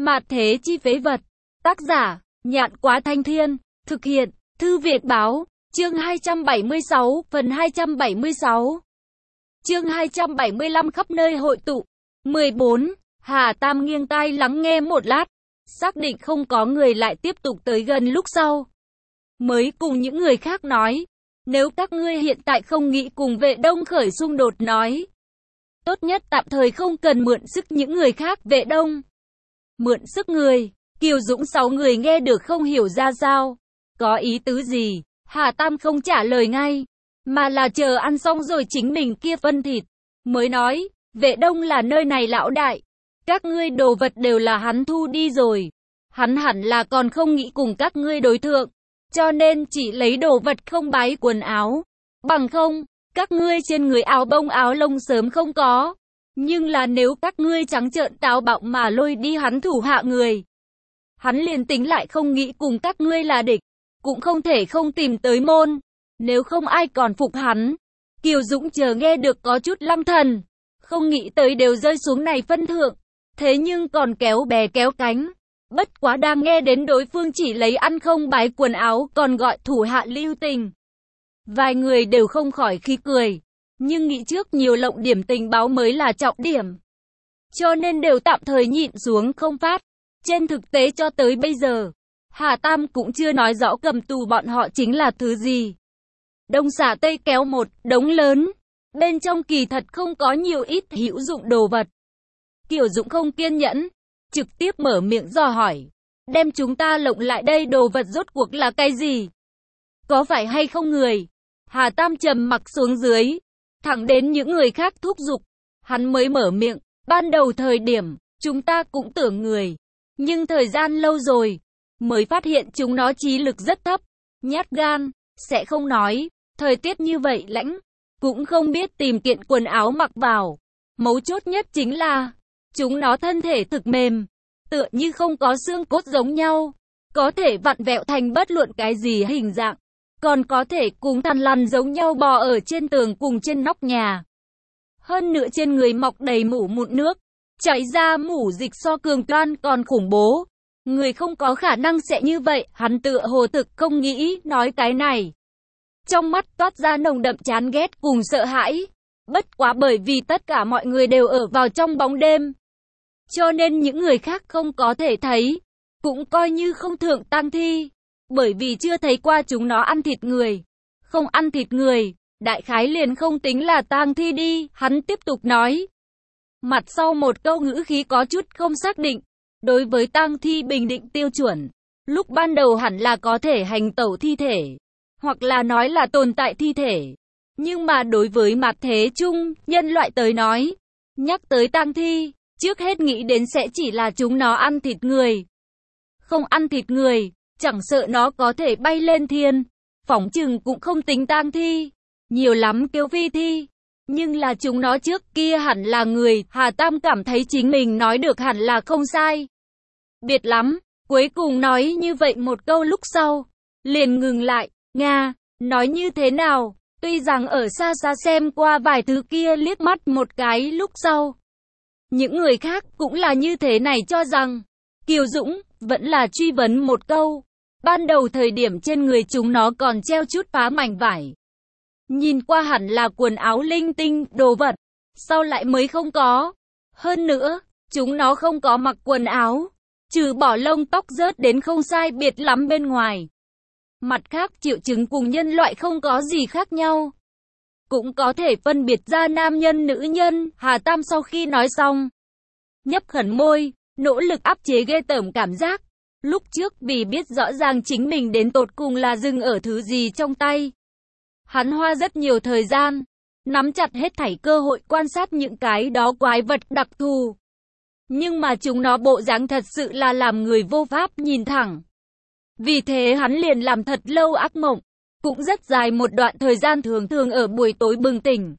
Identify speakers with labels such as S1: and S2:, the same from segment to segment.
S1: Mạt thế chi phế vật. Tác giả, Nhạn Quá Thanh Thiên. Thực hiện, Thư Việt Báo. Chương 276, phần 276. Chương 275 khắp nơi hội tụ. 14. Hà Tam nghiêng tai lắng nghe một lát. Xác định không có người lại tiếp tục tới gần lúc sau. Mới cùng những người khác nói. Nếu các ngươi hiện tại không nghĩ cùng Vệ Đông khởi xung đột nói. Tốt nhất tạm thời không cần mượn sức những người khác. Vệ Đông mượn sức người. Kiều Dũng 6 người nghe được không hiểu ra sao. Có ý tứ gì? Hà Tam không trả lời ngay. Mà là chờ ăn xong rồi chính mình kia phân thịt. Mới nói, Vệ Đông là nơi này lão đại. Các ngươi đồ vật đều là hắn thu đi rồi. Hắn hẳn là còn không nghĩ cùng các ngươi đối thượng. Cho nên chỉ lấy đồ vật không bái quần áo. Bằng không, các ngươi trên người áo bông áo lông sớm không có. Nhưng là nếu các ngươi trắng trợn táo bạo mà lôi đi hắn thủ hạ người. Hắn liền tính lại không nghĩ cùng các ngươi là địch. Cũng không thể không tìm tới môn. Nếu không ai còn phục hắn. Kiều Dũng chờ nghe được có chút lăng thần. Không nghĩ tới đều rơi xuống này phân thượng. Thế nhưng còn kéo bè kéo cánh. Bất quá đang nghe đến đối phương chỉ lấy ăn không bái quần áo còn gọi thủ hạ lưu tình. Vài người đều không khỏi khí cười. Nhưng nghĩ trước nhiều lộng điểm tình báo mới là trọng điểm. Cho nên đều tạm thời nhịn xuống không phát. Trên thực tế cho tới bây giờ, Hà Tam cũng chưa nói rõ cầm tù bọn họ chính là thứ gì. Đông xả tây kéo một đống lớn. Bên trong kỳ thật không có nhiều ít hữu dụng đồ vật. Kiều Dũng không kiên nhẫn. Trực tiếp mở miệng dò hỏi. Đem chúng ta lộng lại đây đồ vật rốt cuộc là cái gì? Có phải hay không người? Hà Tam trầm mặc xuống dưới. Thẳng đến những người khác thúc giục. Hắn mới mở miệng. Ban đầu thời điểm, chúng ta cũng tưởng người. Nhưng thời gian lâu rồi. Mới phát hiện chúng nó trí lực rất thấp. Nhát gan. Sẽ không nói. Thời tiết như vậy lãnh. Cũng không biết tìm kiện quần áo mặc vào. Mấu chốt nhất chính là chúng nó thân thể thực mềm, tựa như không có xương cốt giống nhau, có thể vặn vẹo thành bất luận cái gì hình dạng, còn có thể cùng thằn lằn giống nhau bò ở trên tường cùng trên nóc nhà. Hơn nữa trên người mọc đầy mủ mụn nước, chảy ra mủ dịch so cường toan còn khủng bố. Người không có khả năng sẽ như vậy, hắn tựa hồ thực không nghĩ nói cái này. Trong mắt toát ra nồng đậm chán ghét cùng sợ hãi. Bất quá bởi vì tất cả mọi người đều ở vào trong bóng đêm. Cho nên những người khác không có thể thấy. Cũng coi như không thượng tang thi. Bởi vì chưa thấy qua chúng nó ăn thịt người. Không ăn thịt người, đại khái liền không tính là tang thi đi. Hắn tiếp tục nói. Mặt sau một câu ngữ khí có chút không xác định. Đối với tang thi bình định tiêu chuẩn. Lúc ban đầu hẳn là có thể hành tẩu thi thể. Hoặc là nói là tồn tại thi thể. Nhưng mà đối với mặt thế chung, nhân loại tới nói, nhắc tới tang thi, trước hết nghĩ đến sẽ chỉ là chúng nó ăn thịt người. Không ăn thịt người, chẳng sợ nó có thể bay lên thiên, phỏng chừng cũng không tính tang thi, nhiều lắm kêu phi thi. Nhưng là chúng nó trước kia hẳn là người, Hà Tam cảm thấy chính mình nói được hẳn là không sai. Biệt lắm, cuối cùng nói như vậy một câu lúc sau, liền ngừng lại, Nga, nói như thế nào? Tuy rằng ở xa xa xem qua vài thứ kia liếc mắt một cái lúc sau. Những người khác cũng là như thế này cho rằng. Kiều Dũng vẫn là truy vấn một câu. Ban đầu thời điểm trên người chúng nó còn treo chút phá mảnh vải. Nhìn qua hẳn là quần áo linh tinh, đồ vật. Sau lại mới không có. Hơn nữa, chúng nó không có mặc quần áo. Trừ bỏ lông tóc rớt đến không sai biệt lắm bên ngoài. Mặt khác triệu chứng cùng nhân loại không có gì khác nhau. Cũng có thể phân biệt ra nam nhân nữ nhân. Hà Tam sau khi nói xong, nhấp khẩn môi, nỗ lực áp chế ghê tởm cảm giác. Lúc trước vì biết rõ ràng chính mình đến tột cùng là dừng ở thứ gì trong tay. Hắn hoa rất nhiều thời gian, nắm chặt hết thảy cơ hội quan sát những cái đó quái vật đặc thù. Nhưng mà chúng nó bộ dáng thật sự là làm người vô pháp nhìn thẳng. Vì thế hắn liền làm thật lâu ác mộng, cũng rất dài một đoạn thời gian thường thường ở buổi tối bừng tỉnh.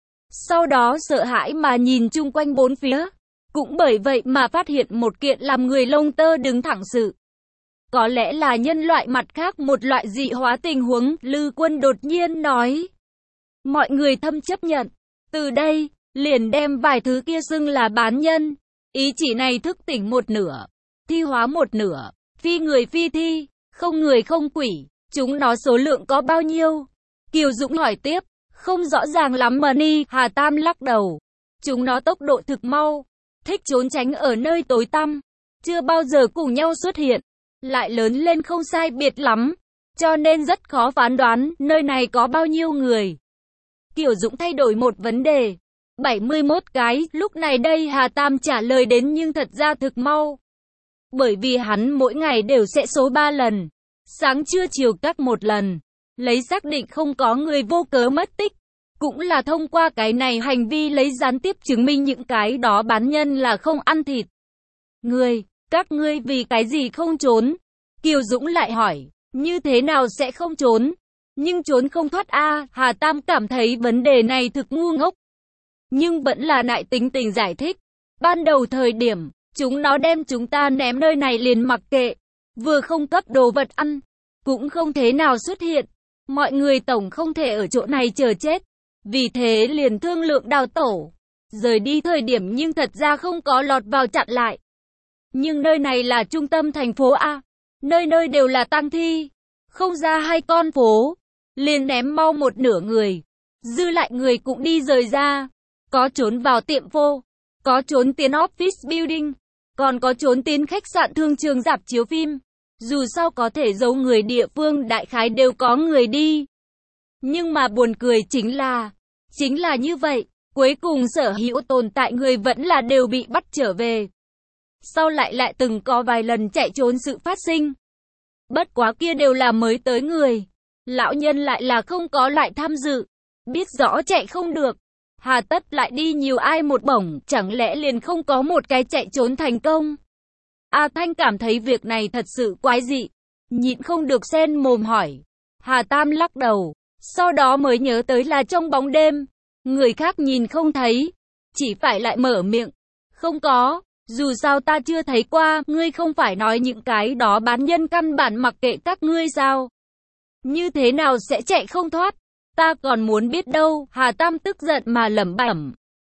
S1: Sau đó sợ hãi mà nhìn chung quanh bốn phía, cũng bởi vậy mà phát hiện một kiện làm người lông tơ đứng thẳng sự. Có lẽ là nhân loại mặt khác một loại dị hóa tình huống, Lư Quân đột nhiên nói. Mọi người thâm chấp nhận, từ đây, liền đem vài thứ kia xưng là bán nhân, ý chỉ này thức tỉnh một nửa. thi hóa một nửa, phi người phi thi, không người không quỷ, chúng nó số lượng có bao nhiêu? Kiều Dũng hỏi tiếp, không rõ ràng lắm Mani, Hà Tam lắc đầu. Chúng nó tốc độ thực mau, thích trốn tránh ở nơi tối tăm, chưa bao giờ cùng nhau xuất hiện, lại lớn lên không sai biệt lắm, cho nên rất khó phán đoán nơi này có bao nhiêu người. Kiều Dũng thay đổi một vấn đề. 71 cái, lúc này đây Hà Tam trả lời đến nhưng thật ra thực mau. Bởi vì hắn mỗi ngày đều sẽ số 3 lần, sáng trưa chiều các một lần, lấy xác định không có người vô cớ mất tích. Cũng là thông qua cái này hành vi lấy gián tiếp chứng minh những cái đó bán nhân là không ăn thịt. Các ngươi vì cái gì không trốn? Kiều Dũng lại hỏi, như thế nào sẽ không trốn? Nhưng trốn không thoát a. Hà Tam cảm thấy vấn đề này thực ngu ngốc. Nhưng vẫn là nại tính tình giải thích. Ban đầu thời điểm, chúng nó đem chúng ta ném nơi này liền mặc kệ. Vừa không cấp đồ vật ăn, cũng không thế nào xuất hiện. Mọi người tổng không thể ở chỗ này chờ chết. Vì thế liền thương lượng đào tổ. Rời đi thời điểm nhưng thật ra không có lọt vào chặn lại. Nhưng nơi này là trung tâm thành phố A. Nơi nơi đều là tang thi. Không ra 2 con phố. Liền ném mau một nửa người. Dư lại người cũng đi rời ra. Có trốn vào tiệm phô. Có trốn tiến office building. Còn có trốn tiến khách sạn thương trường rạp chiếu phim. Dù sao có thể giấu người địa phương đại khái đều có người đi. Nhưng mà buồn cười chính là như vậy. Cuối cùng sở hữu tồn tại người vẫn là đều bị bắt trở về. Sau lại từng có vài lần chạy trốn sự phát sinh. Bất quá kia đều là mới tới người. Lão nhân lại là không có lại tham dự. Biết rõ chạy không được. Hà tất lại đi nhiều ai một bổng, chẳng lẽ liền không có một cái chạy trốn thành công? A Thanh cảm thấy việc này thật sự quái dị. Nhịn không được xen mồm hỏi. Hà Tam lắc đầu. Sau đó mới nhớ tới là trong bóng đêm. Người khác nhìn không thấy. Chỉ phải lại mở miệng. Không có. Dù sao ta chưa thấy qua, ngươi không phải nói những cái đó bán nhân căn bản mặc kệ các ngươi sao? Như thế nào sẽ chạy không thoát? Ta còn muốn biết đâu, Hà Tam tức giận mà lẩm bẩm.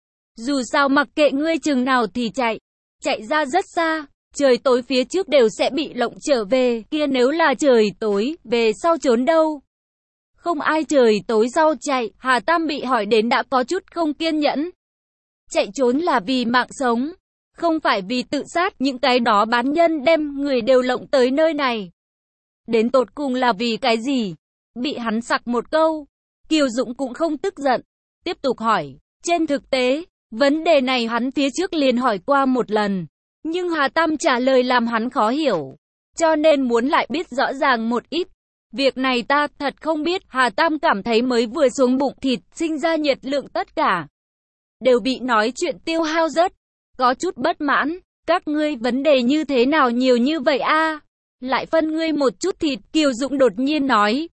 S1: Dù sao mặc kệ ngươi chừng nào thì chạy ra rất xa, trời tối phía trước đều sẽ bị lộng trở về, kia nếu là trời tối, về sau trốn đâu? Không ai trời tối sau chạy, Hà Tam bị hỏi đến đã có chút không kiên nhẫn. Chạy trốn là vì mạng sống. Không phải vì tự sát, những cái đó bán nhân đem người đều lộng tới nơi này. Đến tột cùng là vì cái gì? Bị hắn sặc một câu. Kiều Dũng cũng không tức giận. Tiếp tục hỏi. Trên thực tế, vấn đề này hắn phía trước liền hỏi qua một lần. Nhưng Hà Tam trả lời làm hắn khó hiểu. Cho nên muốn lại biết rõ ràng một ít. Việc này ta thật không biết. Hà Tam cảm thấy mới vừa xuống bụng thịt, sinh ra nhiệt lượng tất cả đều bị nói chuyện tiêu hao rất. Có chút bất mãn, các ngươi vấn đề như thế nào nhiều như vậy a? Lại phân ngươi một chút thịt, Kiều Dũng đột nhiên nói.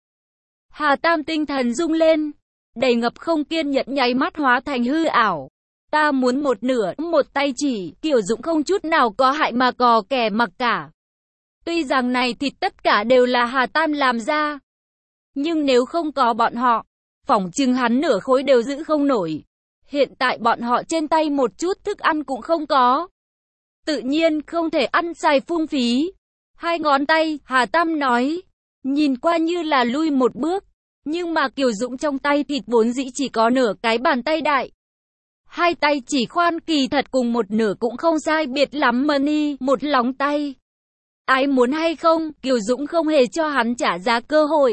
S1: Hà Tam tinh thần rung lên, đầy ngập không kiên nhẫn nháy mắt hóa thành hư ảo. Ta muốn một nửa, một tay chỉ, Kiều Dũng không chút nào có hại mà cò kẻ mặc cả. Tuy rằng này thịt tất cả đều là Hà Tam làm ra, nhưng nếu không có bọn họ, phỏng chừng hắn nửa khối đều giữ không nổi. Hiện tại bọn họ trên tay một chút thức ăn cũng không có. Tự nhiên không thể ăn xài phung phí. 2 ngón tay, Hà Tam nói. Nhìn qua như là lui một bước. Nhưng mà Kiều Dũng trong tay thịt vốn dĩ chỉ có nửa cái bàn tay đại. 2 tay chỉ khoan kỳ thật cùng một nửa cũng không sai biệt lắm Mani, một lòng tay. Ai muốn hay không, Kiều Dũng không hề cho hắn trả giá cơ hội.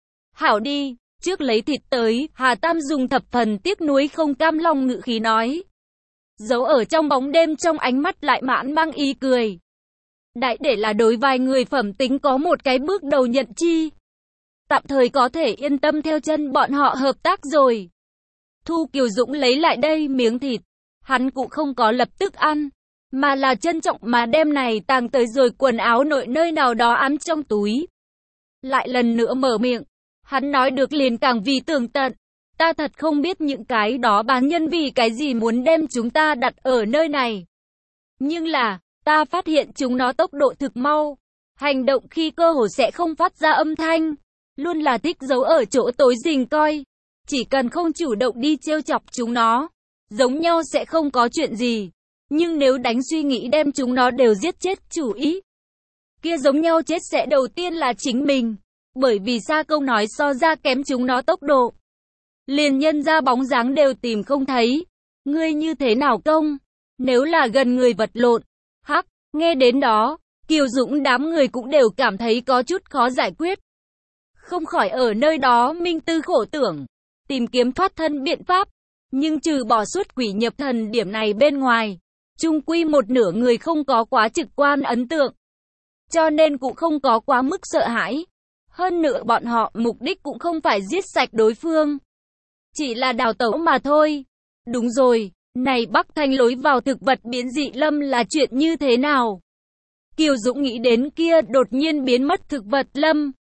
S1: Hảo đi. Trước lấy thịt tới, Hà Tam dùng thập phần tiếc nuối không cam lòng ngữ khí nói. Giấu ở trong bóng đêm trong ánh mắt lại mãn mang ý cười. Đại để là đối vài người phẩm tính có một cái bước đầu nhận chi. Tạm thời có thể yên tâm theo chân bọn họ hợp tác rồi. Thu Kiều Dũng lấy lại đây miếng thịt. Hắn cũng không có lập tức ăn. Mà là trân trọng mà đem này tàng tới rồi quần áo nội nơi nào đó ám trong túi. Lại lần nữa mở miệng. Hắn nói được liền càng vì tường tận. Ta thật không biết những cái đó bán nhân vì cái gì muốn đem chúng ta đặt ở nơi này. Nhưng là, ta phát hiện chúng nó tốc độ thực mau. Hành động khi cơ hồ sẽ không phát ra âm thanh. Luôn là thích giấu ở chỗ tối rình coi. Chỉ cần không chủ động đi trêu chọc chúng nó. Giống nhau sẽ không có chuyện gì. Nhưng nếu đánh suy nghĩ đem chúng nó đều giết chết chủ ý, kia giống nhau chết sẽ đầu tiên là chính mình. Bởi vì Sa Công nói so ra kém chúng nó tốc độ, liền nhân ra bóng dáng đều tìm không thấy. Ngươi như thế nào công? Nếu là gần người vật lộn. Hắc, nghe đến đó, Kiều Dũng đám người cũng đều cảm thấy có chút khó giải quyết. Không khỏi ở nơi đó minh tư khổ tưởng, tìm kiếm thoát thân biện pháp. Nhưng trừ bỏ suốt quỷ nhập thần điểm này bên ngoài, chung quy một nửa người không có quá trực quan ấn tượng. Cho nên cũng không có quá mức sợ hãi. Hơn nữa bọn họ mục đích cũng không phải giết sạch đối phương, chỉ là đào tẩu mà thôi. Đúng rồi, này Bắc Thành lối vào thực vật biến dị lâm là chuyện như thế nào? Kiều Dũng nghĩ đến kia đột nhiên biến mất thực vật lâm.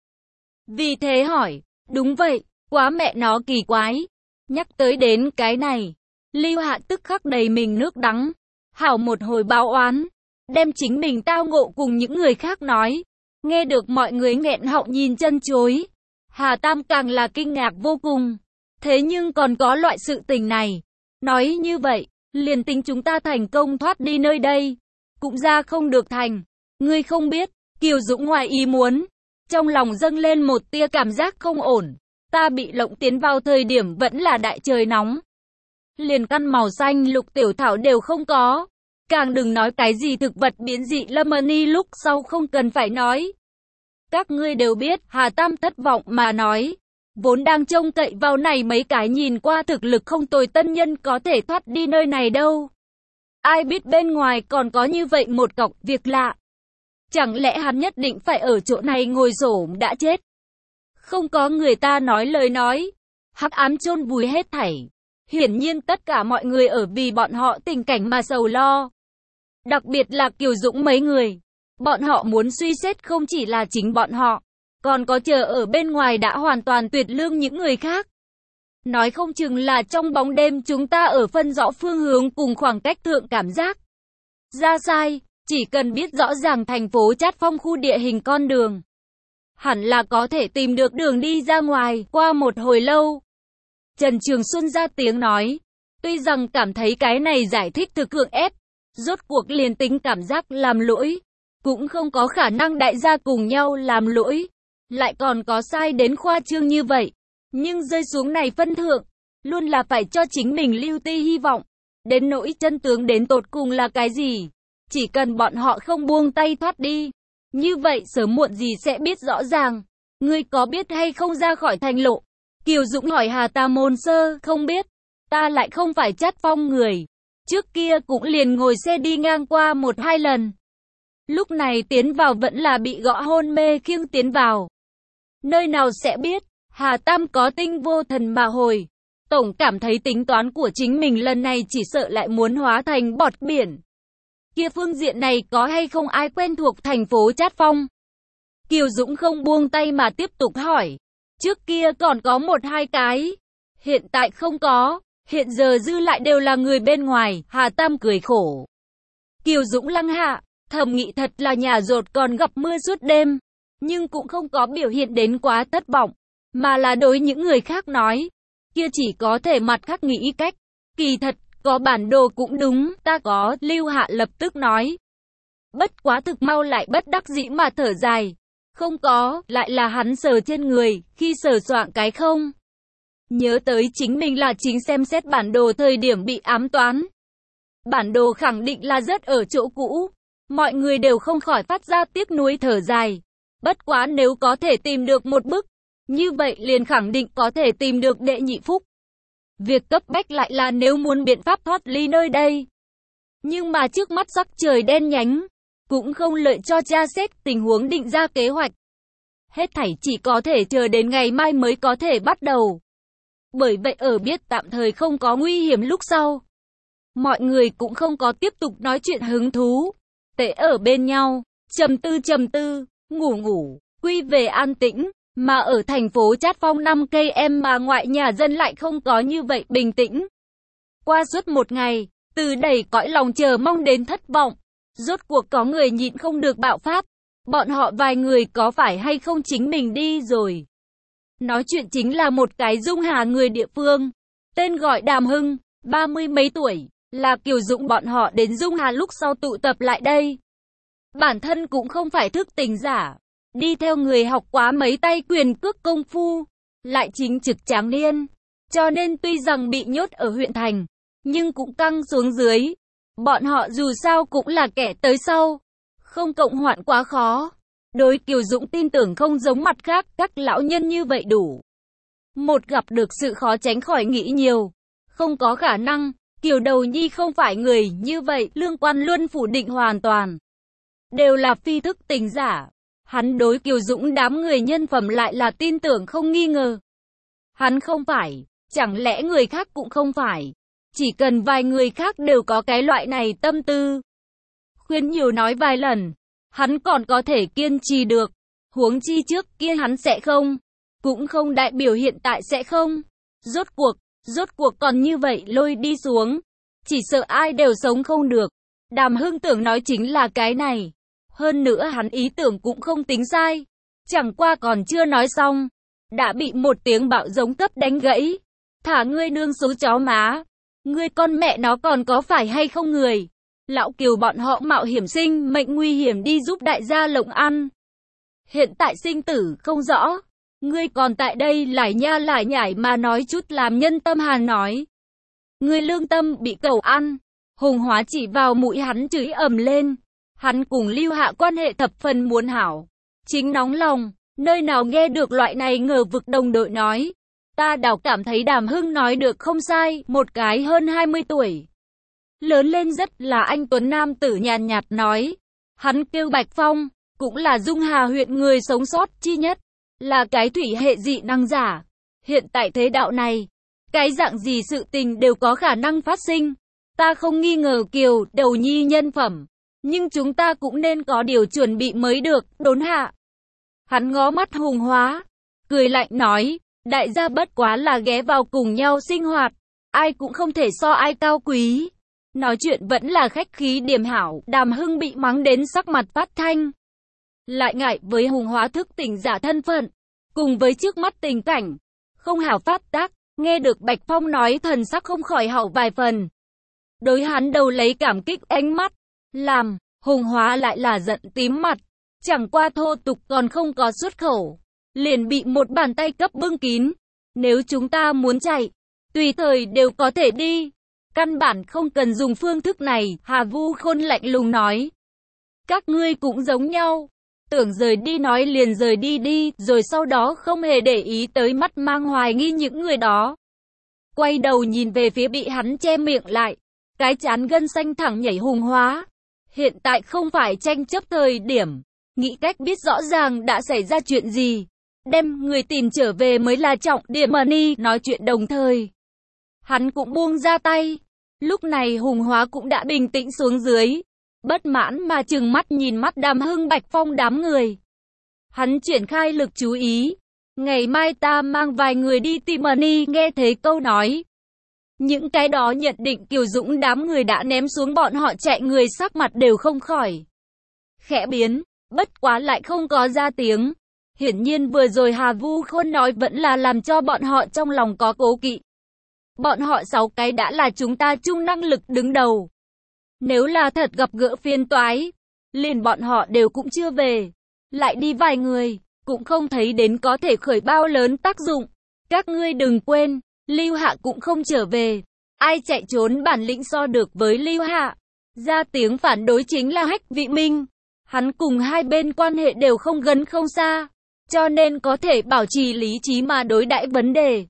S1: Vì thế hỏi, đúng vậy, quá mẹ nó kỳ quái. Nhắc tới đến cái này, Lưu Hạ tức khắc đầy mình nước đắng. Hảo một hồi báo oán, đem chính mình tao ngộ cùng những người khác nói. Nghe được mọi người nghẹn họng nhìn chân chối, Hà Tam càng là kinh ngạc vô cùng. Thế nhưng còn có loại sự tình này. Nói như vậy, liền tính chúng ta thành công thoát đi nơi đây, cũng ra không được thành. Ngươi không biết, Kiều Dũng ngoài ý muốn, trong lòng dâng lên một tia cảm giác không ổn. Ta bị lộng tiến vào thời điểm vẫn là đại trời nóng. Liền căn màu xanh lục tiểu thảo đều không có. Càng đừng nói cái gì thực vật biến dị lâm ni lúc sau không cần phải nói. Các ngươi đều biết, Hà Tam thất vọng mà nói. Vốn đang trông cậy vào này mấy cái nhìn qua thực lực không tồi tân nhân có thể thoát đi nơi này đâu. Ai biết bên ngoài còn có như vậy một cọc việc lạ. Chẳng lẽ hắn nhất định phải ở chỗ này ngồi xổm đã chết? Không có người ta nói lời nói. Hắc ám chôn vùi hết thảy. Hiển nhiên tất cả mọi người ở vì bọn họ tình cảnh mà sầu lo. Đặc biệt là Kiều Dũng mấy người. Bọn họ muốn suy xét không chỉ là chính bọn họ, còn có chờ ở bên ngoài đã hoàn toàn tuyệt lương những người khác. Nói không chừng là trong bóng đêm chúng ta ở phân rõ phương hướng cùng khoảng cách thượng cảm giác. Ra sai, chỉ cần biết rõ ràng thành phố Chát Phong khu địa hình con đường, hẳn là có thể tìm được đường đi ra ngoài. Qua một hồi lâu, Trần Trường Xuân ra tiếng nói, tuy rằng cảm thấy cái này giải thích thực cưỡng ép, rốt cuộc liền tính cảm giác làm lỗi, cũng không có khả năng đại gia cùng nhau làm lỗi, lại còn có sai đến khoa trương như vậy. Nhưng rơi xuống này phân thượng, luôn là phải cho chính mình lưu ti hy vọng. Đến nỗi chân tướng đến tột cùng là cái gì? Chỉ cần bọn họ không buông tay thoát đi, như vậy sớm muộn gì sẽ biết rõ ràng. Ngươi có biết hay không ra khỏi thành lộ? Kiều Dũng hỏi Hà Tam Môn Sơ, không biết. Ta lại không phải Chát Phong người. Trước kia cũng liền ngồi xe đi ngang qua 1-2 lần. Lúc này tiến vào vẫn là bị gõ hôn mê khiêng tiến vào. Nơi nào sẽ biết, Hà Tam có tinh vô thần mà hồi. Tổng cảm thấy tính toán của chính mình lần này chỉ sợ lại muốn hóa thành bọt biển. Kia phương diện này có hay không ai quen thuộc thành phố Chát Phong? Kiều Dũng không buông tay mà tiếp tục hỏi. Trước kia còn có 1-2 cái. Hiện tại không có. Hiện giờ dư lại đều là người bên ngoài. Hà Tam cười khổ. Kiều Dũng lăng hạ. Thầm nghĩ thật là nhà rột còn gặp mưa suốt đêm. Nhưng cũng không có biểu hiện đến quá thất vọng. Mà là đối những người khác nói. Kia chỉ có thể mặt khác nghĩ cách. Kỳ thật, có bản đồ cũng đúng. Ta có, Lưu Hạ lập tức nói. Bất quá thực mau lại bất đắc dĩ mà thở dài. Không có, lại là hắn sờ trên người, khi sờ soạng cái không. Nhớ tới chính mình là chính xem xét bản đồ thời điểm bị ám toán. Bản đồ khẳng định là rất ở chỗ cũ. Mọi người đều không khỏi phát ra tiếc nuối thở dài. Bất quá nếu có thể tìm được một bức, như vậy liền khẳng định có thể tìm được đệ nhị phúc. Việc cấp bách lại là nếu muốn biện pháp thoát ly nơi đây. Nhưng mà trước mắt sắc trời đen nhánh, cũng không lợi cho tra xét tình huống định ra kế hoạch. Hết thảy chỉ có thể chờ đến ngày mai mới có thể bắt đầu. Bởi vậy ở biết tạm thời không có nguy hiểm lúc sau, mọi người cũng không có tiếp tục nói chuyện hứng thú. Tệ ở bên nhau, trầm tư, ngủ, quy về an tĩnh. Mà ở thành phố Chát Phong 5 km mà ngoại nhà dân lại không có như vậy bình tĩnh. Qua suốt một ngày, từ đầy cõi lòng chờ mong đến thất vọng, rốt cuộc có người nhịn không được bạo phát. Bọn họ vài người có phải hay không chính mình đi rồi. Nói chuyện chính là một cái Dung Hà người địa phương, tên gọi Đàm Hưng, 30 mấy tuổi, là Kiều Dũng bọn họ đến Dung Hà lúc sau tụ tập lại đây. Bản thân cũng không phải thức tỉnh giả, đi theo người học quá mấy tay quyền cước công phu, lại chính trực tráng niên, cho nên tuy rằng bị nhốt ở huyện thành, nhưng cũng căng xuống dưới. Bọn họ dù sao cũng là kẻ tới sau, không cộng hoạn quá khó. Đối Kiều Dũng tin tưởng không giống mặt khác các lão nhân như vậy đủ. Một gặp được sự khó tránh khỏi nghĩ nhiều, không có khả năng, Kiều Đầu Nhi không phải người như vậy, Lương Quan Luân phủ định hoàn toàn. Đều là phi thức tỉnh giả. Hắn đối Kiều Dũng đám người nhân phẩm lại là tin tưởng không nghi ngờ. Hắn không phải, chẳng lẽ người khác cũng không phải. Chỉ cần vài người khác đều có cái loại này tâm tư. Khuyên nhiều nói vài lần, hắn còn có thể kiên trì được. Huống chi trước kia hắn sẽ không, cũng không đại biểu hiện tại sẽ không. Rốt cuộc còn như vậy lôi đi xuống, chỉ sợ ai đều sống không được. Đàm Hưng tưởng nói chính là cái này. Hơn nữa hắn ý tưởng cũng không tính sai. Chẳng qua còn chưa nói xong, đã bị một tiếng bạo giống cấp đánh gãy. Thả ngươi nương số chó má. Ngươi con mẹ nó còn có phải hay không người? Lão Kiều bọn họ mạo hiểm sinh mệnh nguy hiểm đi giúp đại gia lộng ăn. Hiện tại sinh tử không rõ. Ngươi còn tại đây lải nha lải nhải mà nói chút làm nhân tâm hàn nói. Ngươi lương tâm bị cầu ăn. Hùng Hóa chỉ vào mũi hắn chửi ầm lên. Hắn cùng Lưu Hạ quan hệ thập phần muốn hảo. Chính nóng lòng, nơi nào nghe được loại này ngờ vực đồng đội nói. Ta đảo cảm thấy Đàm Hưng nói được không sai, một cái hơn 20 tuổi. Lớn lên rất là anh tuấn nam tử nhàn nhạt nói. Hắn kêu Bạch Phong, cũng là Dung Hà huyện người sống sót chi nhất. Là cái thủy hệ dị năng giả. Hiện tại thế đạo này, cái dạng gì sự tình đều có khả năng phát sinh. Ta không nghi ngờ Kiều Đầu Nhi nhân phẩm. Nhưng chúng ta cũng nên có điều chuẩn bị mới được, đốn hạ. Hắn ngó mắt Hùng Hóa, cười lạnh nói, đại gia bất quá là ghé vào cùng nhau sinh hoạt, ai cũng không thể so ai cao quý. Nói chuyện vẫn là khách khí điềm hảo, Đàm Hưng bị mắng đến sắc mặt phát thanh. Lại ngại với Hùng Hóa thức tỉnh giả thân phận, cùng với trước mắt tình cảnh, không hảo phát tác, nghe được Bạch Phong nói thần sắc không khỏi hảo vài phần. Đối hắn đầu lấy cảm kích ánh mắt. Làm, Hùng Hóa lại là giận tím mặt, chẳng qua thô tục còn không có xuất khẩu, liền bị một bàn tay cấp bưng kín. Nếu chúng ta muốn chạy, tùy thời đều có thể đi, căn bản không cần dùng phương thức này, Hà Vu Khôn lạnh lùng nói. Các ngươi cũng giống nhau, tưởng rời đi nói liền rời đi đi, rồi sau đó không hề để ý tới mắt mang hoài nghi những người đó. Quay đầu nhìn về phía bị hắn che miệng lại, cái trán gân xanh thẳng nhảy Hùng Hóa. Hiện tại không phải tranh chấp thời điểm, nghĩ cách biết rõ ràng đã xảy ra chuyện gì, đem người tìm trở về mới là trọng điểm. Money nói chuyện đồng thời, hắn cũng buông ra tay. Lúc này Hùng Hóa cũng đã bình tĩnh xuống dưới, bất mãn mà trừng mắt nhìn mắt Đàm Hưng Bạch Phong đám người. Hắn triển khai lực chú ý, ngày mai ta mang vài người đi tìm Money. Nghe thấy câu nói, những cái đó nhận định Kiều Dũng đám người đã ném xuống bọn họ chạy, người sắc mặt đều không khỏi khẽ biến, bất quá lại không có ra tiếng. Hiển nhiên vừa rồi Hà Vu Khôn nói vẫn là làm cho bọn họ trong lòng có cố kỵ. Bọn họ 6 cái đã là chúng ta chung năng lực đứng đầu. Nếu là thật gặp gỡ phiền toái, liền bọn họ đều cũng chưa về. Lại đi vài người, cũng không thấy đến có thể khởi bao lớn tác dụng. Các ngươi đừng quên, Lưu Hạ cũng không trở về. Ai chạy trốn bản lĩnh so được với Lưu Hạ. Ra tiếng phản đối chính là Hách Vị Minh. Hắn cùng hai bên quan hệ đều không gần không xa, cho nên có thể bảo trì lý trí mà đối đãi vấn đề.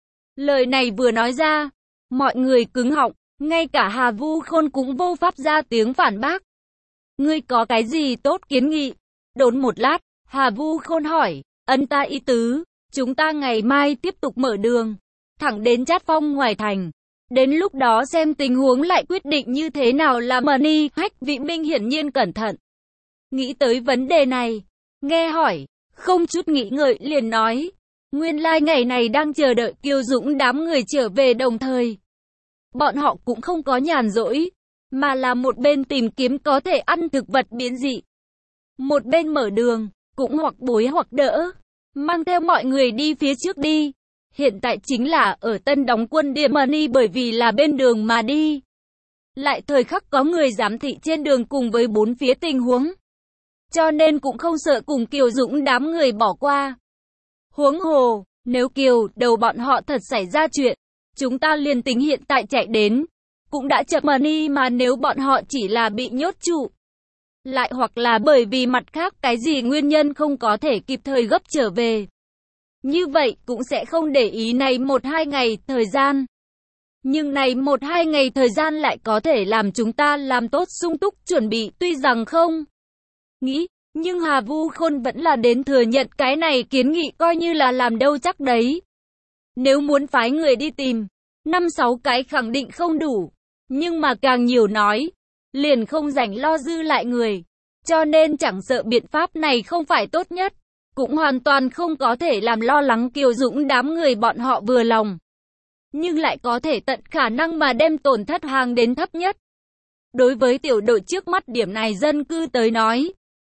S1: Lời này vừa nói ra, mọi người cứng họng, ngay cả Hà Vu Khôn cũng vô pháp ra tiếng phản bác. Ngươi có cái gì tốt kiến nghị? Đốn một lát, Hà Vu Khôn hỏi, ân ta ý tứ, chúng ta ngày mai tiếp tục mở đường, thẳng đến Trát Phong ngoài thành. Đến lúc đó xem tình huống lại quyết định như thế nào là Money. Hách Vị Minh hiển nhiên cẩn thận nghĩ tới vấn đề này, nghe hỏi, không chút nghĩ ngợi liền nói, nguyên lai ngày này đang chờ đợi Kiều Dũng đám người trở về, đồng thời bọn họ cũng không có nhàn rỗi, mà là một bên tìm kiếm có thể ăn thực vật biến dị, một bên mở đường, cũng hoặc bối hoặc đỡ, mang theo mọi người đi phía trước đi. Hiện tại chính là ở Tân đóng quân Địa Money, bởi vì là bên đường mà đi. lại thời khắc có người giám thị trên đường cùng với bốn phía tình huống. Cho nên cũng không sợ cùng Kiều Dũng đám người bỏ qua. Huống hồ, nếu Kiều đầu bọn họ thật xảy ra chuyện, chúng ta liền tính hiện tại chạy đến, cũng đã chậm đi mà nếu bọn họ chỉ là bị nhốt trụ. Lại hoặc là bởi vì mặt khác cái gì nguyên nhân không có thể kịp thời gấp trở về. Như vậy cũng sẽ không để ý này 1-2 ngày thời gian. Nhưng này 1-2 ngày thời gian lại có thể làm chúng ta làm tốt sung túc chuẩn bị tuy rằng không nghĩ, nhưng Hà Vu Khôn vẫn là đến thừa nhận cái này kiến nghị coi như là làm đâu chắc đấy. Nếu muốn phái người đi tìm, 5-6 cái khẳng định không đủ, nhưng mà càng nhiều nói, liền không rảnh lo dư lại người. Cho nên chẳng sợ biện pháp này không phải tốt nhất, cũng hoàn toàn không có thể làm lo lắng Kiều Dũng đám người bọn họ vừa lòng. Nhưng lại có thể tận khả năng mà đem tổn thất hàng đến thấp nhất. Đối với tiểu đội trước mắt điểm này dân cư tới nói,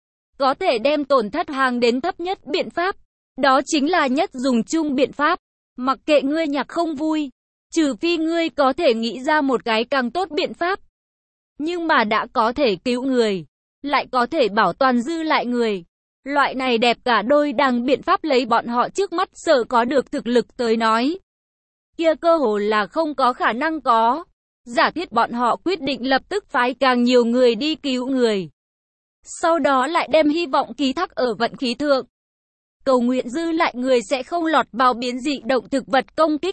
S1: có thể đem tổn thất hàng đến thấp nhất biện pháp, đó chính là nhất dùng chung biện pháp, mặc kệ ngươi nhạc không vui, trừ phi ngươi có thể nghĩ ra một cái càng tốt biện pháp. Nhưng mà đã có thể cứu người, lại có thể bảo toàn dư lại người. Loại này đẹp cả đôi đằng biện pháp lấy bọn họ trước mắt sợ có được thực lực tới nói. Kia cơ hồ là không có khả năng có. Giả thiết bọn họ quyết định lập tức phái càng nhiều người đi cứu người. Sau đó lại đem hy vọng ký thác ở vận khí thượng. Cầu nguyện dư lại người sẽ không lọt vào biến dị động thực vật công kích.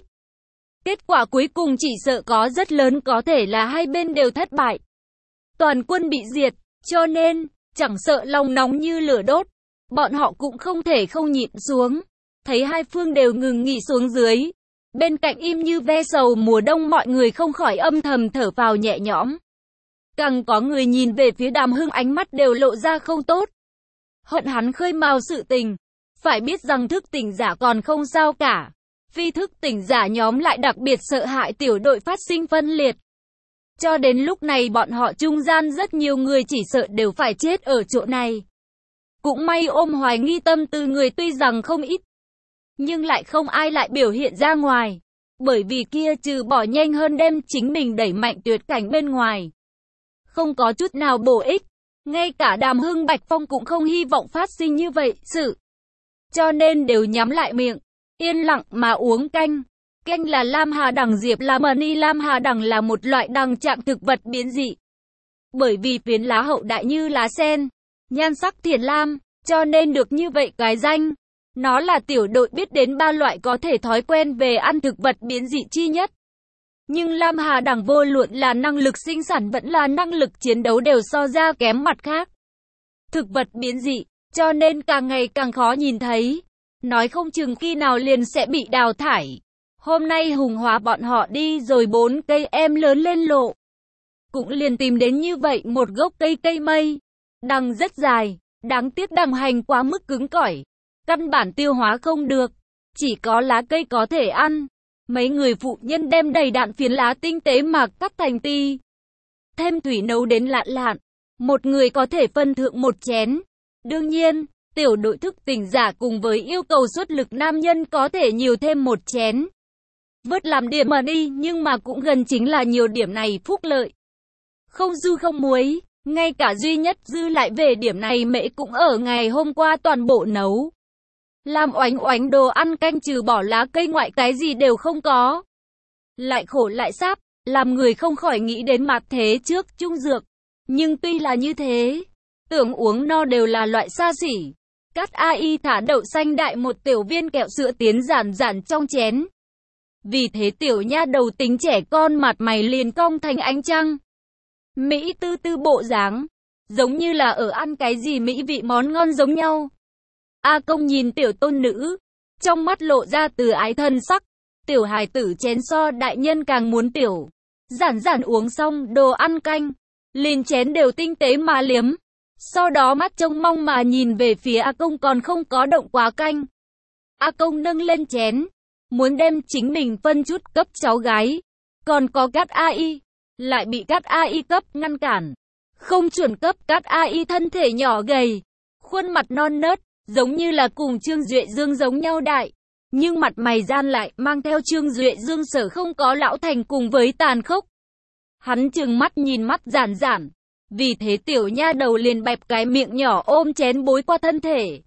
S1: Kết quả cuối cùng chỉ sợ có rất lớn có thể là hai bên đều thất bại. Toàn quân bị diệt, cho nên, chẳng sợ lòng nóng như lửa đốt, bọn họ cũng không thể không nhịn xuống. Thấy hai phương đều ngừng nghỉ xuống dưới. Bên cạnh im như ve sầu mùa đông mọi người không khỏi âm thầm thở phào nhẹ nhõm. Càng có người nhìn về phía Đàm Hưng ánh mắt đều lộ ra không tốt. Hận hắn khơi mào sự tình. Phải biết rằng thức tỉnh giả còn không sao cả. Phi thức tỉnh giả nhóm lại đặc biệt sợ hại tiểu đội phát sinh phân liệt. Cho đến lúc này bọn họ trung gian rất nhiều người chỉ sợ đều phải chết ở chỗ này. Cũng may ôm hoài nghi tâm tư người tuy rằng không ít, nhưng lại không ai lại biểu hiện ra ngoài. Bởi vì kia trừ bỏ nhanh hơn đem chính mình đẩy mạnh tuyệt cảnh bên ngoài. Không có chút nào bổ ích. Ngay cả Đàm Hưng Bạch Phong cũng không hy vọng phát sinh như vậy sự. Cho nên đều nhắm lại miệng, yên lặng mà uống canh. Canh là Lam Hà Đằng Diệp là Mani Lam Hà Đằng là một loại đằng trạng thực vật biến dị. Bởi vì phiến lá hậu đại như lá sen, nhan sắc thiền lam, cho nên được như vậy cái danh. Nó là tiểu đội biết đến 3 loại có thể thói quen về ăn thực vật biến dị chi nhất. Nhưng Lam Hà Đằng vô luận là năng lực sinh sản vẫn là năng lực chiến đấu đều so ra kém mặt khác. Thực vật biến dị, cho nên càng ngày càng khó nhìn thấy. Nói không chừng khi nào liền sẽ bị đào thải. Hôm nay Hùng Hóa bọn họ đi rồi 4 cây em lớn lên lộ. Cũng liền tìm đến như vậy một gốc cây mây. Đằng rất dài, đáng tiếc đằng hành quá mức cứng cỏi. Căn bản tiêu hóa không được, chỉ có lá cây có thể ăn. Mấy người phụ nhân đem đầy đạn phiến lá tinh tế mà cắt thành ti. Thêm thủy nấu đến lạn lạn, một người có thể phân thượng một chén. Đương nhiên, tiểu đội thức tỉnh giả cùng với yêu cầu xuất lực nam nhân có thể nhiều thêm một chén. Vớt làm điểm mà đi nhưng mà cũng gần chính là nhiều điểm này phúc lợi. Không du không muối, ngay cả duy nhất dư lại về điểm này mẹ cũng ở ngày hôm qua toàn bộ nấu. Làm oánh oánh đồ ăn canh trừ bỏ lá cây ngoại cái gì đều không có. Lại khổ lại sáp, làm người không khỏi nghĩ đến mặt thế trước trung dược. Nhưng tuy là như thế, tưởng uống no đều là loại xa xỉ. Cắt AI thả đậu xanh đại một tiểu viên kẹo sữa tiến giản giản trong chén. Vì thế tiểu nha đầu tính trẻ con mặt mày liền cong thành ánh trăng. Mỹ tư tư bộ dáng, giống như là ở ăn cái gì mỹ vị món ngon giống nhau. A Công nhìn tiểu tôn nữ, trong mắt lộ ra từ ái thân sắc. Tiểu hài tử chén so đại nhân càng muốn tiểu. Giản giản uống xong đồ ăn canh, liền chén đều tinh tế mà liếm. Sau đó mắt trông mong mà nhìn về phía A Công còn không có động quá canh. A Công nâng lên chén, muốn đem chính mình phân chút cấp cháu gái. Còn có Cát AI, lại bị Cát AI cấp ngăn cản. Không chuẩn cấp Cát AI thân thể nhỏ gầy, khuôn mặt non nớt, giống như là cùng Trương Duệ Dương giống nhau đại. Nhưng mặt mày gian lại mang theo Trương Duệ Dương sở không có lão thành cùng với tàn khốc. Hắn trừng mắt nhìn mắt Giản Giản. Vì thế tiểu nha đầu liền bẹp cái miệng nhỏ ôm chén bối qua thân thể.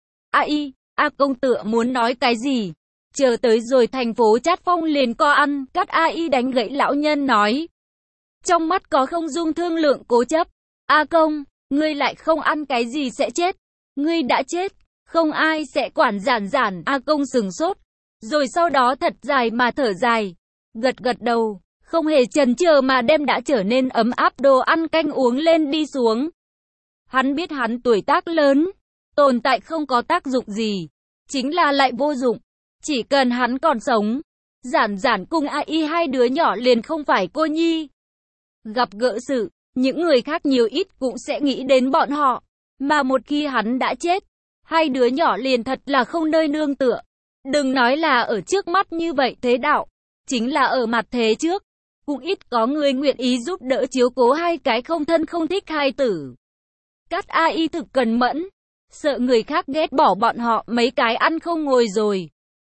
S1: A công tựa muốn nói cái gì. Chờ tới rồi thành phố Chát Phong liền co ăn. Cát A.I đánh gãy lão nhân nói. Trong mắt có không dung thương lượng cố chấp. A công, ngươi lại không ăn cái gì sẽ chết. Ngươi đã chết, không ai sẽ quản Giản Giản. A công sừng sốt. Rồi sau đó thật dài mà thở dài. Gật gật đầu. Không hề chần chờ mà đem đã trở nên ấm áp đồ ăn canh uống lên đi xuống. Hắn biết hắn tuổi tác lớn, tồn tại không có tác dụng gì, chính là lại vô dụng. Chỉ cần hắn còn sống, Giản Giản cùng A.I hai đứa nhỏ liền không phải cô nhi. Gặp gỡ sự, những người khác nhiều ít cũng sẽ nghĩ đến bọn họ. Mà một khi hắn đã chết, hai đứa nhỏ liền thật là không nơi nương tựa. Đừng nói là ở trước mắt như vậy thế đạo, chính là ở mặt thế trước. Cũng ít có người nguyện ý giúp đỡ chiếu cố hai cái không thân không thích hai tử. Cát A.I thực cần mẫn, sợ người khác ghét bỏ bọn họ mấy cái ăn không ngồi rồi.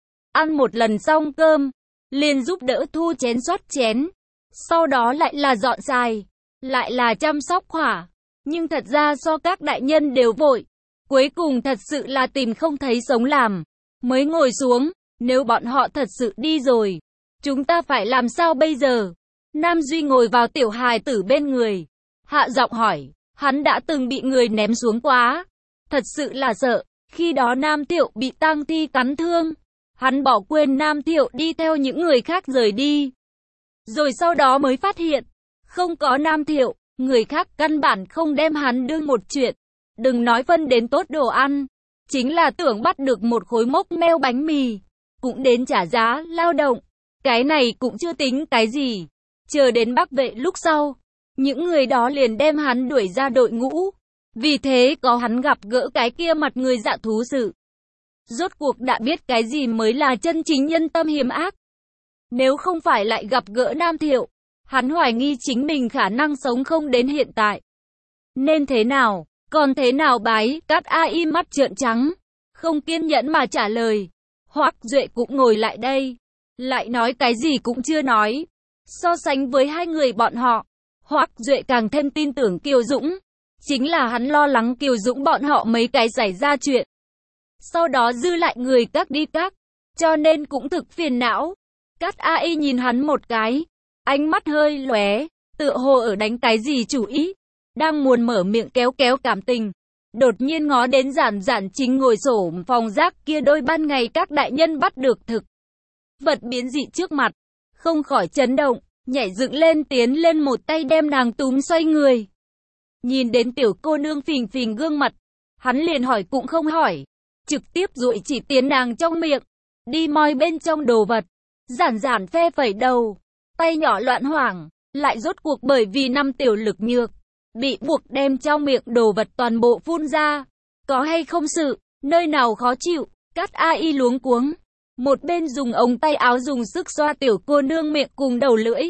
S1: Ăn một lần xong cơm, liền giúp đỡ thu chén xoát chén. Sau đó lại là dọn xài, lại là chăm sóc khỏa. Nhưng thật ra so các đại nhân đều vội. Cuối cùng thật sự là tìm không thấy sống làm. Mới ngồi xuống, nếu bọn họ thật sự đi rồi, chúng ta phải làm sao bây giờ? Nam Duy ngồi vào tiểu hài tử bên người. Hạ giọng hỏi, hắn đã từng bị người ném xuống quá. Thật sự là sợ, khi đó Nam Thiệu bị tang thi cắn thương. Hắn bỏ quên Nam Thiệu đi theo những người khác rời đi. Rồi sau đó mới phát hiện, không có Nam Thiệu, người khác căn bản không đem hắn đương một chuyện. Đừng nói phân đến tốt đồ ăn, chính là tưởng bắt được một khối mốc meo bánh mì, cũng đến trả giá lao động. Cái này cũng chưa tính cái gì. Chờ đến Bắc Vệ lúc sau, những người đó liền đem hắn đuổi ra đội ngũ. Vì thế có hắn gặp gỡ cái kia mặt người dạ thú sự. Rốt cuộc đã biết cái gì mới là chân chính nhân tâm hiểm ác. Nếu không phải lại gặp gỡ Nam Thiệu, hắn hoài nghi chính mình khả năng sống không đến hiện tại. Nên thế nào, còn thế nào bái? Cát A.I mắt trợn trắng, không kiên nhẫn mà trả lời. Hoắc Duệ cũng ngồi lại đây, lại nói cái gì cũng chưa nói. So sánh với hai người bọn họ, Hoắc Duệ càng thêm tin tưởng Kiều Dũng. Chính là hắn lo lắng Kiều Dũng bọn họ mấy cái xảy ra chuyện. Sau đó dư lại người các đi các, cho nên cũng thực phiền não. Cát A.I nhìn hắn một cái, ánh mắt hơi lóe, tựa hồ ở đánh cái gì chủ ý. Đang muốn mở miệng kéo kéo cảm tình, đột nhiên ngó đến Giản Giản chính ngồi xổm phòng rác kia đôi ban ngày các đại nhân bắt được thực vật biến dị trước mặt, không khỏi chấn động, nhảy dựng lên tiến lên một tay đem nàng túm xoay người. Nhìn đến tiểu cô nương phình phình gương mặt, hắn liền hỏi cũng không hỏi, trực tiếp dụi chỉ tiến nàng trong miệng, đi moi bên trong đồ vật. Giản Giản phe phẩy đầu, tay nhỏ loạn hoảng, lại rốt cuộc bởi vì năm tiểu lực nhược, bị buộc đem trong miệng đồ vật toàn bộ phun ra. Có hay không sự, nơi nào khó chịu? Cát A.I luống cuống, một bên dùng ống tay áo dùng sức xoa tiểu cô nương miệng cùng đầu lưỡi,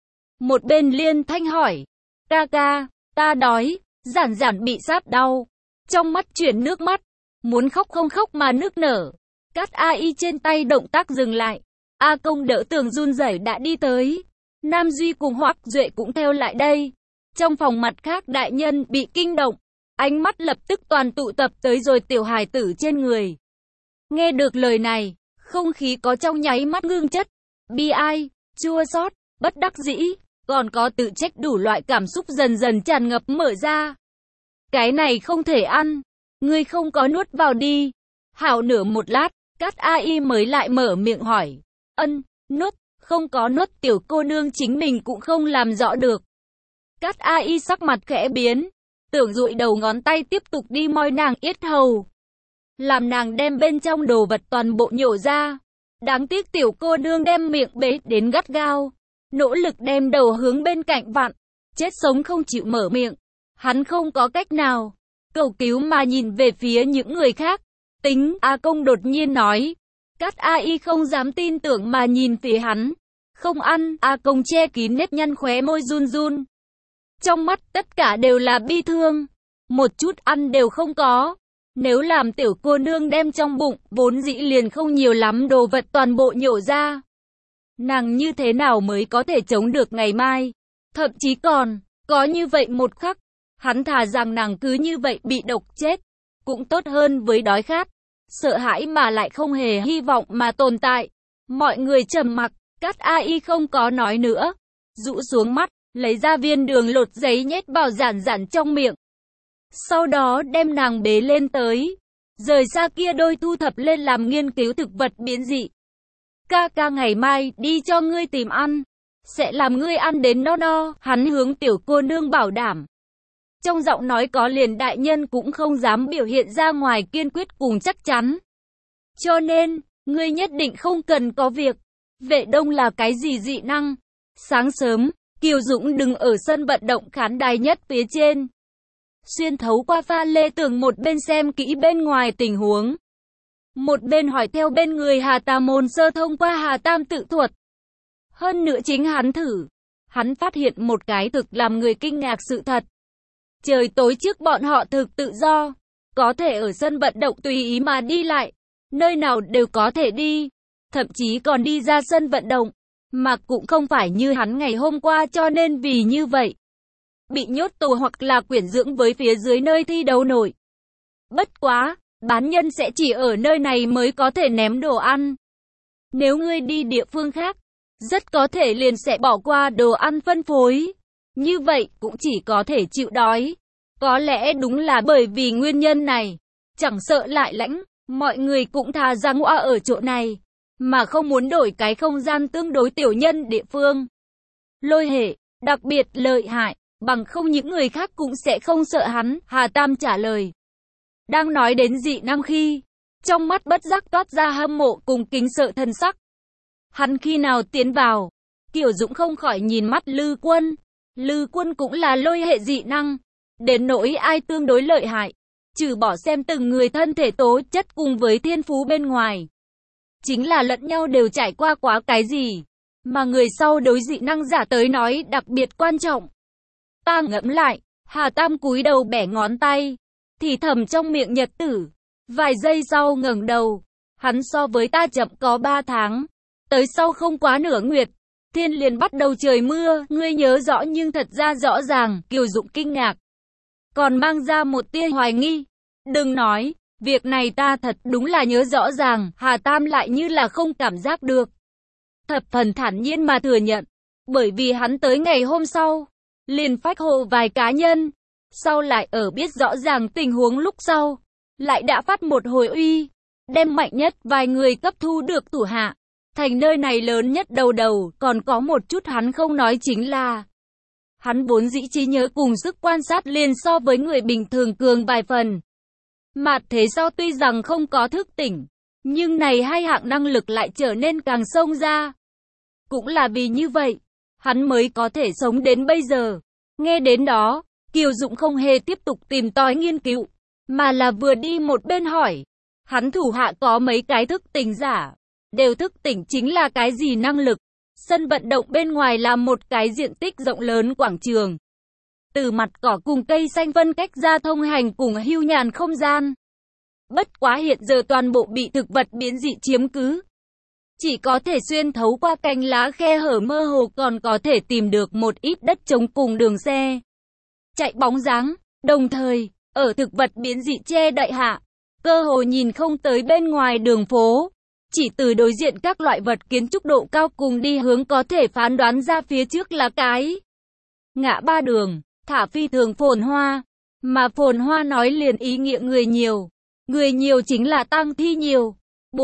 S1: một bên liên thanh hỏi, ca ca, ta đói. Giản Giản bị sát đau, trong mắt chuyển nước mắt, muốn khóc không khóc mà nức nở. Cát A.I trên tay động tác dừng lại, A công đỡ tường run rẩy đã đi tới, Nam Duy cùng Hoắc Duệ cũng theo lại đây. Trong phòng mặt khác đại nhân bị kinh động, ánh mắt lập tức toàn tụ tập tới rồi tiểu hài tử trên người. Nghe được lời này, không khí có trong nháy mắt ngưng chất, bi ai, chua xót, bất đắc dĩ, còn có tự trách đủ loại cảm xúc dần dần tràn ngập mở ra. Cái này không thể ăn, ngươi không có nuốt vào đi. Hảo nửa một lát, Cát A.I mới lại mở miệng hỏi, nuốt, không có nuốt. Tiểu cô nương chính mình cũng không làm rõ được. Cát A.I sắc mặt khẽ biến, tưởng dụi đầu ngón tay tiếp tục đi moi nàng yết hầu, làm nàng đem bên trong đồ vật toàn bộ nhổ ra. Đáng tiếc tiểu cô nương đem miệng bế đến gắt gao, nỗ lực đem đầu hướng bên cạnh vặn, chết sống không chịu mở miệng. Hắn không có cách nào, cầu cứu mà nhìn về phía những người khác. Tính, A công đột nhiên nói. Cát A.I không dám tin tưởng mà nhìn phía hắn. Không ăn. A công che kín nếp nhăn khóe môi run run, trong mắt tất cả đều là bi thương, một chút ăn đều không có. Nếu làm tiểu cô nương đem trong bụng vốn dĩ liền không nhiều lắm đồ vật toàn bộ nhổ ra, nàng như thế nào mới có thể chống được ngày mai? Thậm chí còn, có như vậy một khắc, hắn thà rằng nàng cứ như vậy bị độc chết, cũng tốt hơn với đói khát, sợ hãi mà lại không hề hy vọng mà tồn tại. Mọi người trầm mặc, Cát A-y không có nói nữa, rũ xuống mắt, lấy ra viên đường lột giấy nhét vào giản giản trong miệng. Sau đó đem nàng bế lên tới, rời xa kia đôi thu thập lên làm nghiên cứu thực vật biến dị. Ca ca ngày mai đi cho ngươi tìm ăn, sẽ làm ngươi ăn đến no no, hắn hướng tiểu cô nương bảo đảm. Trong giọng nói có liền đại nhân cũng không dám biểu hiện ra ngoài kiên quyết cùng chắc chắn. Cho nên, ngươi nhất định không cần có việc. Vệ Đông là cái gì dị năng? Sáng sớm, Kiều Dũng đứng ở sân vận động khán đài nhất phía trên. Xuyên thấu qua pha lê tường một bên xem kỹ bên ngoài tình huống. Một bên hỏi theo bên người Hà Tam Môn sơ thông qua Hà Tam tự thuật. Hơn nữa chính hắn thử. Hắn phát hiện một cái thực làm người kinh ngạc sự thật. Trời tối trước bọn họ thực tự do. Có thể ở sân vận động tùy ý mà đi lại. Nơi nào đều có thể đi. Thậm chí còn đi ra sân vận động. Mà cũng không phải như hắn ngày hôm qua cho nên vì như vậy. Bị nhốt tù hoặc là quyển dưỡng với phía dưới nơi thi đấu nổi. Bất quá, bán nhân sẽ chỉ ở nơi này mới có thể ném đồ ăn. Nếu ngươi đi địa phương khác, rất có thể liền sẽ bỏ qua đồ ăn phân phối. Như vậy cũng chỉ có thể chịu đói. Có lẽ đúng là bởi vì nguyên nhân này, chẳng sợ lại lãnh, mọi người cũng thà rằng oa ở chỗ này, mà không muốn đổi cái không gian tương đối tiểu nhân địa phương. Lôi hệ, đặc biệt lợi hại, bằng không những người khác cũng sẽ không sợ hắn, Hà Tam trả lời. Đang nói đến dị năng khi, trong mắt bất giác toát ra hâm mộ cùng kính sợ thân sắc. Hắn khi nào tiến vào, Kiều Dũng không khỏi nhìn mắt Lư Quân. Lư Quân cũng là lôi hệ dị năng, đến nỗi ai tương đối lợi hại, trừ bỏ xem từng người thân thể tố chất cùng với thiên phú bên ngoài. Chính là lẫn nhau đều trải qua quá cái gì, mà người sau đối dị năng giả tới nói đặc biệt quan trọng. Ta ngẫm lại, Hà Tam cúi đầu bẻ ngón tay, thì thầm trong miệng nhật tử. Vài giây sau ngẩng đầu, hắn so với ta chậm có 3 tháng, tới sau không quá nửa nguyệt, thiên liền bắt đầu trời mưa, ngươi nhớ rõ nhưng thật ra rõ ràng, Kiều Dũng kinh ngạc. Còn mang ra một tia hoài nghi, đừng nói, việc này ta thật đúng là nhớ rõ ràng, Hà Tam lại như là không cảm giác được. Thập phần thản nhiên mà thừa nhận, bởi vì hắn tới ngày hôm sau, liền phách hộ vài cá nhân, sau lại ở biết rõ ràng tình huống lúc sau, lại đã phát một hồi uy, đem mạnh nhất vài người cấp thu được thủ hạ, thành nơi này lớn nhất đầu, còn có một chút hắn không nói chính là, hắn vốn dĩ trí nhớ cùng sức quan sát liền so với người bình thường cường vài phần. Mà thế sao tuy rằng không có thức tỉnh, nhưng này hai hạng năng lực lại trở nên càng xông ra. Cũng là vì như vậy, hắn mới có thể sống đến bây giờ. Nghe đến đó, Kiều Dũng không hề tiếp tục tìm tòi nghiên cứu, mà là vừa đi một bên hỏi. Hắn thủ hạ có mấy cái thức tỉnh giả, đều thức tỉnh chính là cái gì năng lực. Sân vận động bên ngoài là một cái diện tích rộng lớn quảng trường. Từ mặt cỏ cùng cây xanh phân cách ra thông hành cùng hưu nhàn không gian. Bất quá hiện giờ toàn bộ bị thực vật biến dị chiếm cứ. Chỉ có thể xuyên thấu qua cành lá khe hở mơ hồ còn có thể tìm được một ít đất trống cùng đường xe chạy bóng dáng, đồng thời, ở thực vật biến dị che đậy hạ, cơ hồ nhìn không tới bên ngoài đường phố. Chỉ từ đối diện các loại vật kiến trúc độ cao cùng đi hướng có thể phán đoán ra phía trước là cái ngã ba đường, thả phi thường phồn hoa. Mà phồn hoa nói liền ý nghĩa người nhiều. Người nhiều chính là tang thi nhiều.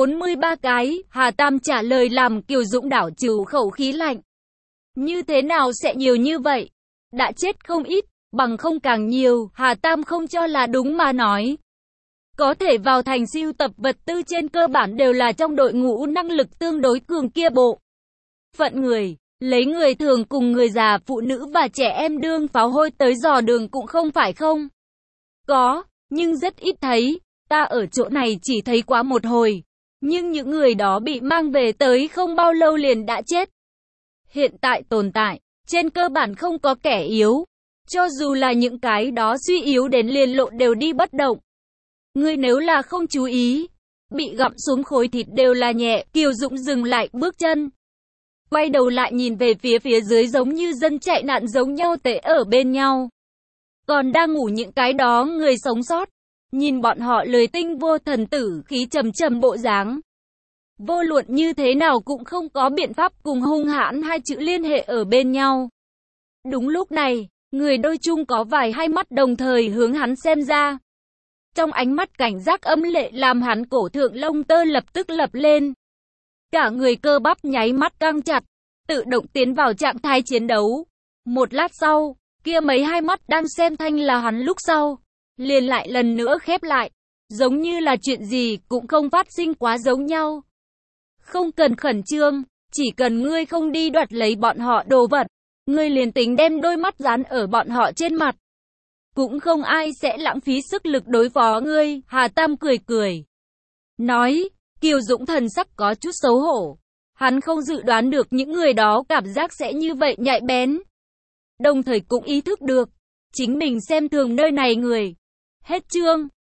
S1: 43 cái, Hà Tam trả lời làm Kiều Dũng đảo trừ khẩu khí lạnh. Như thế nào sẽ nhiều như vậy? Đã chết không ít, bằng không càng nhiều, Hà Tam không cho là đúng mà nói. Có thể vào thành sưu tập vật tư trên cơ bản đều là trong đội ngũ năng lực tương đối cường kia bộ phận người, lấy người thường cùng người già, phụ nữ và trẻ em đương pháo hôi tới dò đường cũng không phải không. Có, nhưng rất ít thấy, ta ở chỗ này chỉ thấy quá một hồi, nhưng những người đó bị mang về tới không bao lâu liền đã chết. Hiện tại tồn tại, trên cơ bản không có kẻ yếu, cho dù là những cái đó suy yếu đến liền lộ đều đi bất động. Ngươi nếu là không chú ý, bị gặm xuống khối thịt đều là nhẹ. Kiều Dũng dừng lại bước chân. quay đầu lại nhìn về phía dưới giống như dân chạy nạn giống nhau tệ ở bên nhau. Còn đang ngủ những cái đó người sống sót, nhìn bọn họ lời tinh vô thần tử khí trầm bộ dáng. Vô luận như thế nào cũng không có biện pháp cùng hung hãn hai chữ liên hệ ở bên nhau. Đúng lúc này, người đôi chung có hai mắt đồng thời hướng hắn xem ra. Trong ánh mắt cảnh giác âm lệ làm hắn cổ thượng lông tơ lập tức lập lên. Cả người cơ bắp nháy mắt căng chặt, tự động tiến vào trạng thái chiến đấu. Một lát sau, kia hai mắt đang xem thanh là hắn lúc sau, liền lại lần nữa khép lại, giống như là chuyện gì cũng không phát sinh quá giống nhau. Không cần khẩn trương, chỉ cần ngươi không đi đoạt lấy bọn họ đồ vật, ngươi liền tính đem đôi mắt dán ở bọn họ trên mặt. Cũng không ai sẽ lãng phí sức lực đối phó ngươi, Hà Tam cười. Nói, Kiều Dũng thần sắc có chút xấu hổ. Hắn không dự đoán được những người đó cảm giác sẽ như vậy nhạy bén. Đồng thời cũng ý thức được, chính mình xem thường nơi này người. Hết chương.